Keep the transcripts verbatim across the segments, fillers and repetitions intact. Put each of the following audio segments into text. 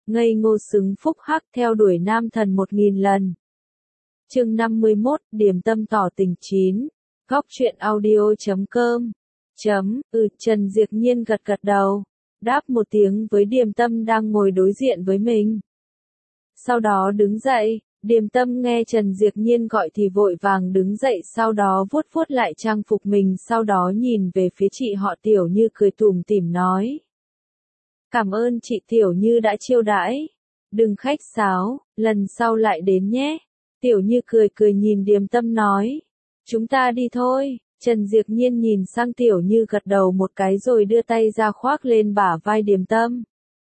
ngây ngô xứng phúc hắc theo đuổi nam thần một nghìn lần. Chương năm mươi mốt, Điềm Tâm tỏ tình chín. Góc truyện audio chấm com. Chấm, ừ, Trần Diệp Nhiên gật gật đầu, đáp một tiếng với Điềm Tâm đang ngồi đối diện với mình. Sau đó đứng dậy, Điềm Tâm nghe Trần Diệp Nhiên gọi thì vội vàng đứng dậy, sau đó vuốt vuốt lại trang phục mình, sau đó nhìn về phía chị họ Tiểu Như cười tủm tỉm nói. Cảm ơn chị Tiểu Như đã chiêu đãi. Đừng khách sáo, lần sau lại đến nhé. Tiểu Như cười cười nhìn Điềm Tâm nói. Chúng ta đi thôi. Trần Diệp Nhiên nhìn sang Tiểu Như gật đầu một cái rồi đưa tay ra khoác lên bả vai Điềm Tâm.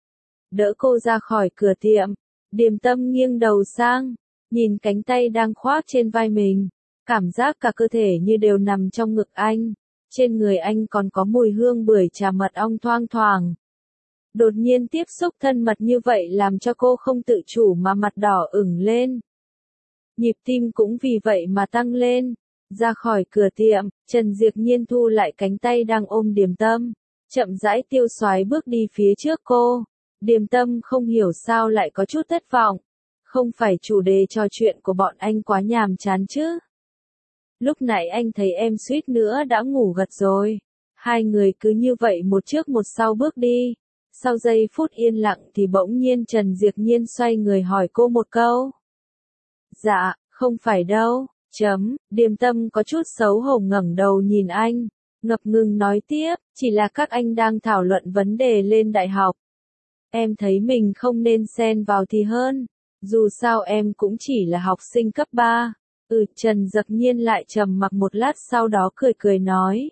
Đỡ cô ra khỏi cửa tiệm. Điềm Tâm nghiêng đầu sang, nhìn cánh tay đang khoác trên vai mình. Cảm giác cả cơ thể như đều nằm trong ngực anh. Trên người anh còn có mùi hương bưởi trà mật ong thoang thoảng. Đột nhiên tiếp xúc thân mật như vậy làm cho cô không tự chủ mà mặt đỏ ửng lên. Nhịp tim cũng vì vậy mà tăng lên. Ra khỏi cửa tiệm, Trần Diệp Nhiên thu lại cánh tay đang ôm Điềm Tâm, chậm rãi tiêu xoái bước đi phía trước cô. Điềm Tâm không hiểu sao lại có chút thất vọng. Không phải chủ đề trò chuyện của bọn anh quá nhàm chán chứ? Lúc nãy anh thấy em suýt nữa đã ngủ gật rồi. Hai người cứ như vậy một trước một sau bước đi. Sau giây phút yên lặng thì bỗng nhiên Trần Diệp Nhiên xoay người hỏi cô một câu. Dạ, không phải đâu. Chấm, Điềm Tâm có chút xấu hổ ngẩng đầu nhìn anh, ngập ngừng nói tiếp, chỉ là các anh đang thảo luận vấn đề lên đại học. Em thấy mình không nên xen vào thì hơn, dù sao em cũng chỉ là học sinh cấp ba. Ừ, Trần Diệp Nhiên lại trầm mặc một lát sau đó cười cười nói.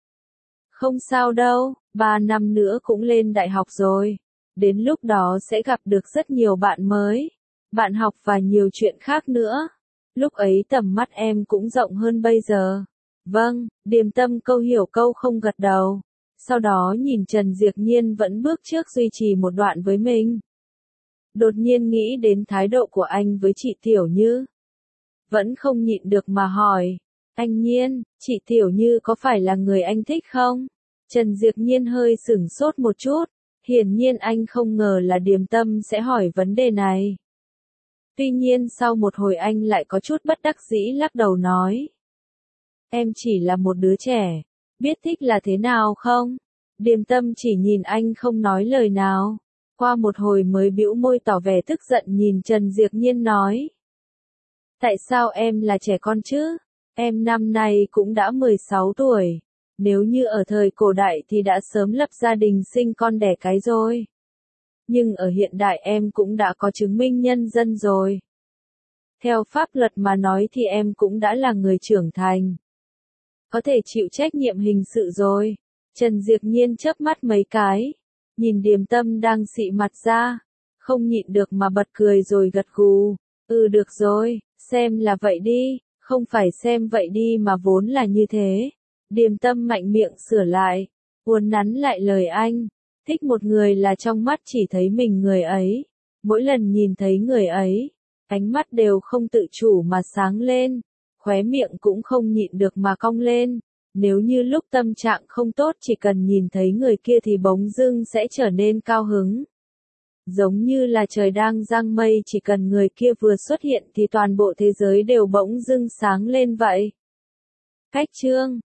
Không sao đâu, ba năm nữa cũng lên đại học rồi. Đến lúc đó sẽ gặp được rất nhiều bạn mới, bạn học và nhiều chuyện khác nữa. Lúc ấy tầm mắt em cũng rộng hơn bây giờ. Vâng, Điềm Tâm câu hiểu câu không gật đầu. Sau đó nhìn Trần Diệp Nhiên vẫn bước trước duy trì một đoạn với mình. Đột nhiên nghĩ đến thái độ của anh với chị Tiểu Như. Vẫn không nhịn được mà hỏi. Anh Nhiên, chị Tiểu Như có phải là người anh thích không? Trần Diệp Nhiên hơi sửng sốt một chút. Hiển nhiên anh không ngờ là Điềm Tâm sẽ hỏi vấn đề này. Tuy nhiên sau một hồi anh lại có chút bất đắc dĩ lắc đầu nói. Em chỉ là một đứa trẻ, biết thích là thế nào không? Điềm Tâm chỉ nhìn anh không nói lời nào. Qua một hồi mới bĩu môi tỏ vẻ tức giận nhìn Trần Diệp Nhiên nói. Tại sao em là trẻ con chứ? Em năm nay cũng đã mười sáu tuổi. Nếu như ở thời cổ đại thì đã sớm lập gia đình sinh con đẻ cái rồi. Nhưng ở hiện đại em cũng đã có chứng minh nhân dân rồi. Theo pháp luật mà nói thì em cũng đã là người trưởng thành. Có thể chịu trách nhiệm hình sự rồi. Trần Diệp Nhiên chớp mắt mấy cái. Nhìn Điềm Tâm đang xị mặt ra. Không nhịn được mà bật cười rồi gật gù. Ừ được rồi, xem là vậy đi. Không phải xem vậy đi mà vốn là như thế. Điềm Tâm mạnh miệng sửa lại. Uốn nắn lại lời anh. Thích một người là trong mắt chỉ thấy mình người ấy. Mỗi lần nhìn thấy người ấy, ánh mắt đều không tự chủ mà sáng lên. Khóe miệng cũng không nhịn được mà cong lên. Nếu như lúc tâm trạng không tốt chỉ cần nhìn thấy người kia thì bỗng dưng sẽ trở nên cao hứng. Giống như là trời đang giăng mây, chỉ cần người kia vừa xuất hiện thì toàn bộ thế giới đều bỗng dưng sáng lên vậy. Cách chương